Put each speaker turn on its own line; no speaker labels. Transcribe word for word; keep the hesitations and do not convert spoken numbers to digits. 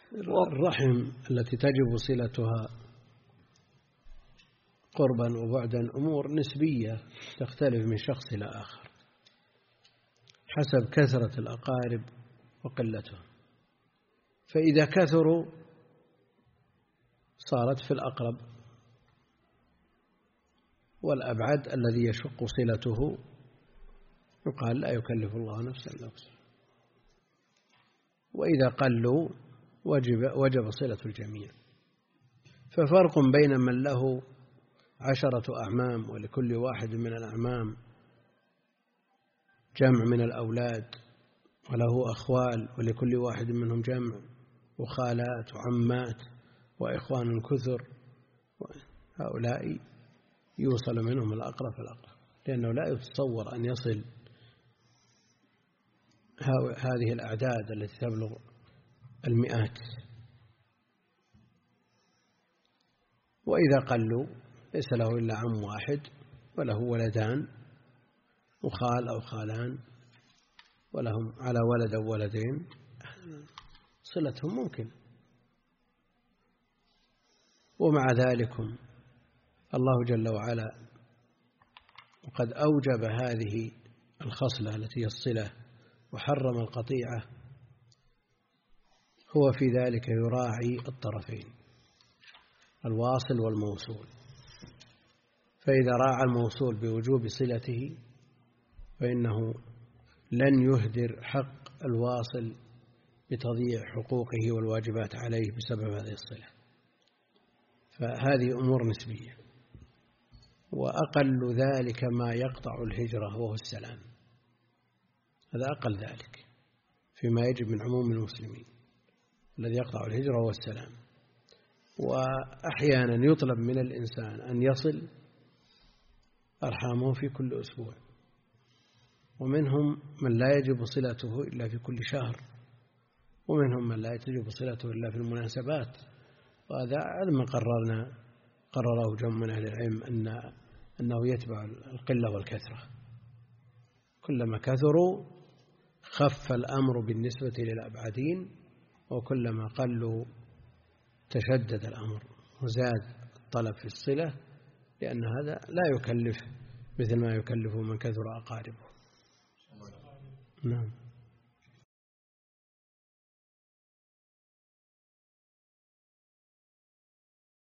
الرحم التي تجب صلتها قربا وبعدا أمور نسبية تختلف من شخص إلى آخر حسب كثرة الأقارب وقلتهم، فإذا كثروا صارت في الأقرب، والأبعد الذي يشق صلته يقال لا يكلف الله نفسا إلا وسعها، وإذا قلوا وجب, وجب صلة الجميع. ففرق بين من له عشرة أعمام ولكل واحد من الأعمام جمع من الأولاد، وله أخوال ولكل واحد منهم جمع، وخالات وعمات وإخوان كثر، هؤلاء يوصل منهم الأقرب فالأقرب، لأنه لا يتصور أن يصل هذه الأعداد التي تبلغ المئات. وإذا قلوا ليس له إلا عم واحد وله ولدان وخال أو خالان ولهم على ولد أو ولدين، صلتهم ممكن. ومع ذلك الله جل وعلا وقد أوجب هذه الخصلة التي هي الصلة وحرم القطيعة، هو في ذلك يراعي الطرفين الواصل والموصول، فإذا راعى الموصول بوجوب صلته فإنه لن يهدر حق الواصل بتضييع حقوقه والواجبات عليه بسبب هذه الصلة. فهذه أمور نسبية. وأقل ذلك ما يقطع الهجرة وهو السلام، هذا أقل ذلك فيما يجب من عموم المسلمين، الذي يقطع الهجرة هو السلام. وأحيانا يطلب من الإنسان أن يصل أرحامه في كل أسبوع، ومنهم من لا يجب صلته إلا في كل شهر، ومنهم من لا يجب صلته إلا في المناسبات. وهذا ما قررنا قرره جمع من أهل العلم أن أنه يتبع القلة والكثرة، كلما كثروا خف الأمر بالنسبة للأبعدين، وكلما قلوا تشدد الأمر وزاد الطلب في الصلة، لأن هذا لا يكلف مثل ما يكلف من كثر أقاربه. نعم.